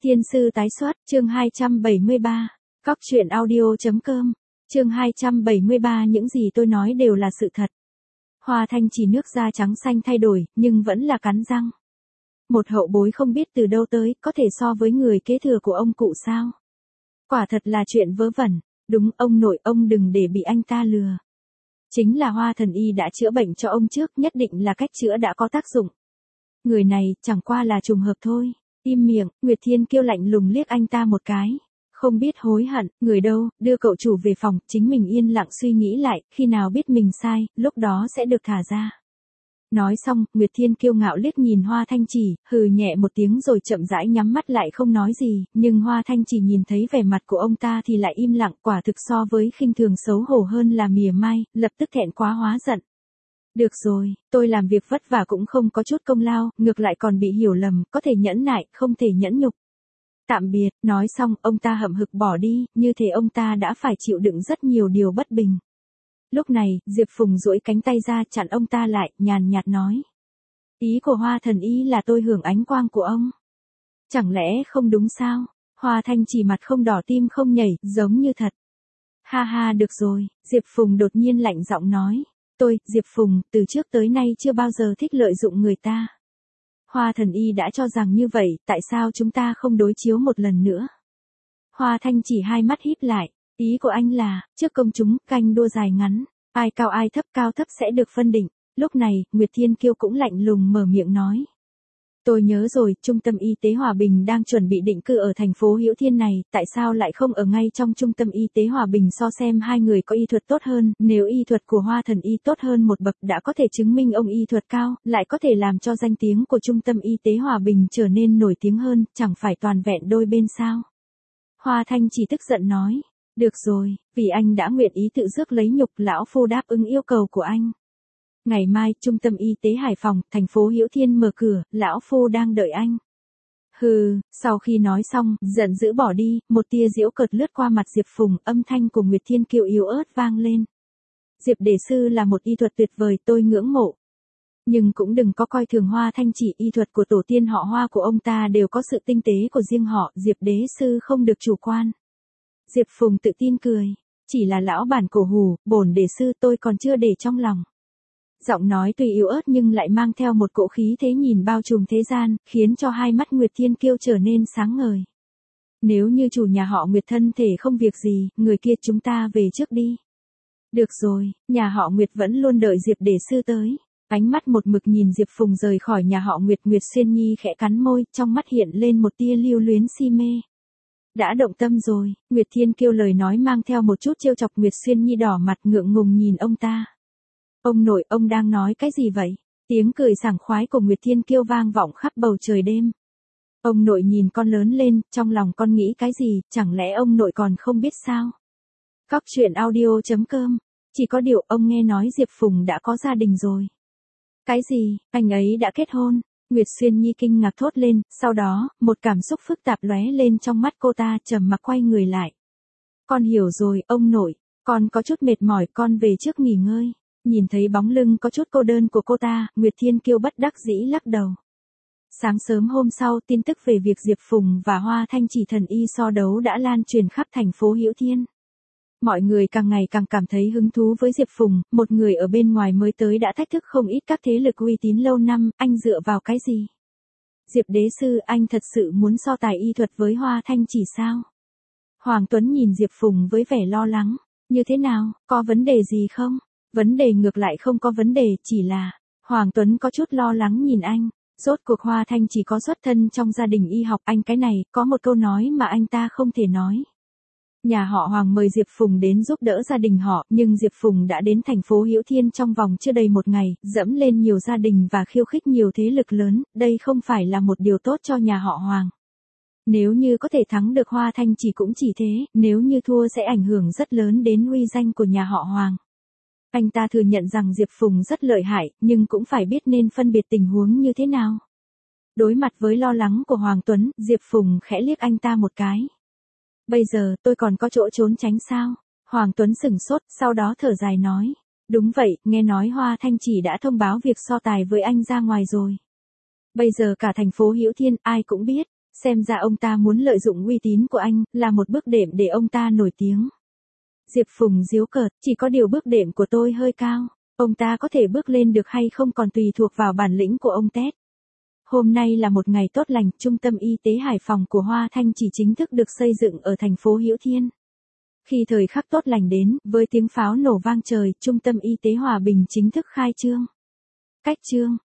Thiên sư tái xuất, chương 273. Cóc truyện audio.com. Chương 273. Những gì tôi nói đều là sự thật. Hoa Thanh chỉ nước da trắng xanh thay đổi, nhưng vẫn là cắn răng. Một hậu bối không biết từ đâu tới, có thể so với người kế thừa của ông cụ sao? Quả thật là chuyện vớ vẩn. Đúng, ông nội, ông đừng để bị anh ta lừa. Chính là Hoa thần y đã chữa bệnh cho ông trước, nhất định là cách chữa đã có tác dụng. Người này, chẳng qua là trùng hợp thôi. Im miệng, Nguyệt Thiên Kiêu lạnh lùng liếc anh ta một cái. Không biết hối hận, người đâu, đưa cậu chủ về phòng, chính mình yên lặng suy nghĩ lại, khi nào biết mình sai, lúc đó sẽ được thả ra. Nói xong, Nguyệt Thiên Kiêu ngạo liếc nhìn Hoa Thanh Chỉ, hừ nhẹ một tiếng rồi chậm rãi nhắm mắt lại không nói gì, nhưng Hoa Thanh Chỉ nhìn thấy vẻ mặt của ông ta thì lại im lặng, quả thực so với khinh thường xấu hổ hơn là mỉa mai, lập tức thẹn quá hóa giận. Được rồi, tôi làm việc vất vả cũng không có chút công lao, ngược lại còn bị hiểu lầm, có thể nhẫn nại, không thể nhẫn nhục. Tạm biệt, nói xong, ông ta hậm hực bỏ đi, như thể ông ta đã phải chịu đựng rất nhiều điều bất bình. Lúc này, Diệp Phùng duỗi cánh tay ra chặn ông ta lại, nhàn nhạt nói. Ý của Hoa thần y là tôi hưởng ánh quang của ông. Chẳng lẽ không đúng sao? Hoa Thanh chỉ mặt không đỏ tim không nhảy, giống như thật. Ha ha, được rồi, Diệp Phùng đột nhiên lạnh giọng nói. Tôi, Diệp Phùng, từ trước tới nay chưa bao giờ thích lợi dụng người ta. Hoa thần y đã cho rằng như vậy, tại sao chúng ta không đối chiếu một lần nữa? Hoa Thanh chỉ hai mắt híp lại, ý của anh là, trước công chúng, canh đua dài ngắn, ai cao ai thấp cao thấp sẽ được phân định. Lúc này, Nguyệt Thiên Kiêu cũng lạnh lùng mở miệng nói. Tôi nhớ rồi, Trung tâm Y tế Hòa Bình đang chuẩn bị định cư ở thành phố Hữu Thiên này, tại sao lại không ở ngay trong Trung tâm Y tế Hòa Bình so xem hai người có y thuật tốt hơn, nếu y thuật của Hoa thần y tốt hơn một bậc đã có thể chứng minh ông y thuật cao, lại có thể làm cho danh tiếng của Trung tâm Y tế Hòa Bình trở nên nổi tiếng hơn, chẳng phải toàn vẹn đôi bên sao? Hoa Thanh chỉ tức giận nói, được rồi, vì anh đã nguyện ý tự rước lấy nhục, lão phu đáp ứng yêu cầu của anh. Ngày mai, Trung tâm Y tế Hải Phòng, thành phố Hữu Thiên mở cửa, lão phu đang đợi anh. Hừ, sau khi nói xong, giận dữ bỏ đi, một tia giễu cợt lướt qua mặt Diệp Phùng, âm thanh của Nguyệt Thiên Kiều yếu ớt vang lên. Diệp Đề Sư là một y thuật tuyệt vời, tôi ngưỡng mộ. Nhưng cũng đừng có coi thường Hoa Thanh chỉ, y thuật của tổ tiên họ Hoa của ông ta đều có sự tinh tế của riêng họ, Diệp Đế Sư không được chủ quan. Diệp Phùng tự tin cười, chỉ là lão bản cổ hủ, bổn Đề Sư tôi còn chưa để trong lòng. Giọng nói tuy yếu ớt nhưng lại mang theo một cỗ khí thế nhìn bao trùm thế gian, khiến cho hai mắt Nguyệt Thiên Kiêu trở nên sáng ngời. Nếu như chủ nhà họ Nguyệt thân thể không việc gì, người kia chúng ta về trước đi. Được rồi, nhà họ Nguyệt vẫn luôn đợi Diệp Đề Sư tới. Ánh mắt một mực nhìn Diệp Phùng rời khỏi nhà họ Nguyệt, Nguyệt Xuyên Nhi khẽ cắn môi, trong mắt hiện lên một tia lưu luyến si mê. Đã động tâm rồi, Nguyệt Thiên Kiêu lời nói mang theo một chút trêu chọc, Nguyệt Xuyên Nhi đỏ mặt ngượng ngùng nhìn ông ta. Ông nội, ông đang nói cái gì vậy? Tiếng cười sảng khoái của Nguyệt Thiên Kiêu vang vọng khắp bầu trời đêm. Ông nội nhìn con lớn lên, trong lòng con nghĩ cái gì, chẳng lẽ ông nội còn không biết sao? Cóc truyện audio.com. Chỉ có điều ông nghe nói Diệp Phùng đã có gia đình rồi. Cái gì, anh ấy đã kết hôn? Nguyệt Xuyên Nhi kinh ngạc thốt lên, sau đó, một cảm xúc phức tạp lóe lên trong mắt cô ta, trầm mặc quay người lại. Con hiểu rồi, ông nội, con có chút mệt mỏi, con về trước nghỉ ngơi. Nhìn thấy bóng lưng có chút cô đơn của cô ta, Nguyệt Thiên Kiêu bất đắc dĩ lắc đầu. Sáng sớm hôm sau, tin tức về việc Diệp Phùng và Hoa Thanh chỉ thần y so đấu đã lan truyền khắp thành phố Hữu Thiên. Mọi người càng ngày càng cảm thấy hứng thú với Diệp Phùng, một người ở bên ngoài mới tới đã thách thức không ít các thế lực uy tín lâu năm, anh dựa vào cái gì? Diệp Đế Sư, anh thật sự muốn so tài y thuật với Hoa Thanh chỉ sao? Hoàng Tuấn nhìn Diệp Phùng với vẻ lo lắng, như thế nào, có vấn đề gì không? Vấn đề ngược lại không có vấn đề, chỉ là, Hoàng Tuấn có chút lo lắng nhìn anh, rốt cuộc Hoa Thanh chỉ có xuất thân trong gia đình y học, anh cái này, có một câu nói mà anh ta không thể nói. Nhà họ Hoàng mời Diệp Phùng đến giúp đỡ gia đình họ, nhưng Diệp Phùng đã đến thành phố Hữu Thiên trong vòng chưa đầy một ngày, dẫm lên nhiều gia đình và khiêu khích nhiều thế lực lớn, đây không phải là một điều tốt cho nhà họ Hoàng. Nếu như có thể thắng được Hoa Thanh chỉ cũng chỉ thế, nếu như thua sẽ ảnh hưởng rất lớn đến uy danh của nhà họ Hoàng. Anh ta thừa nhận rằng Diệp Phùng rất lợi hại, nhưng cũng phải biết nên phân biệt tình huống như thế nào. Đối mặt với lo lắng của Hoàng Tuấn, Diệp Phùng khẽ liếc anh ta một cái. Bây giờ, tôi còn có chỗ trốn tránh sao? Hoàng Tuấn sửng sốt, sau đó thở dài nói. Đúng vậy, nghe nói Hoa Thanh chỉ đã thông báo việc so tài với anh ra ngoài rồi. Bây giờ cả thành phố Hữu Thiên, ai cũng biết. Xem ra ông ta muốn lợi dụng uy tín của anh, là một bước đệm để ông ta nổi tiếng. Diệp Phùng giễu cợt, chỉ có điều bước đệm của tôi hơi cao. Ông ta có thể bước lên được hay không còn tùy thuộc vào bản lĩnh của ông Tét. Hôm nay là một ngày tốt lành, trung tâm y tế Hải Phòng của Hoa Thanh chỉ chính thức được xây dựng ở thành phố Hữu Thiên. Khi thời khắc tốt lành đến, với tiếng pháo nổ vang trời, trung tâm y tế Hòa Bình chính thức khai trương. Cách trương.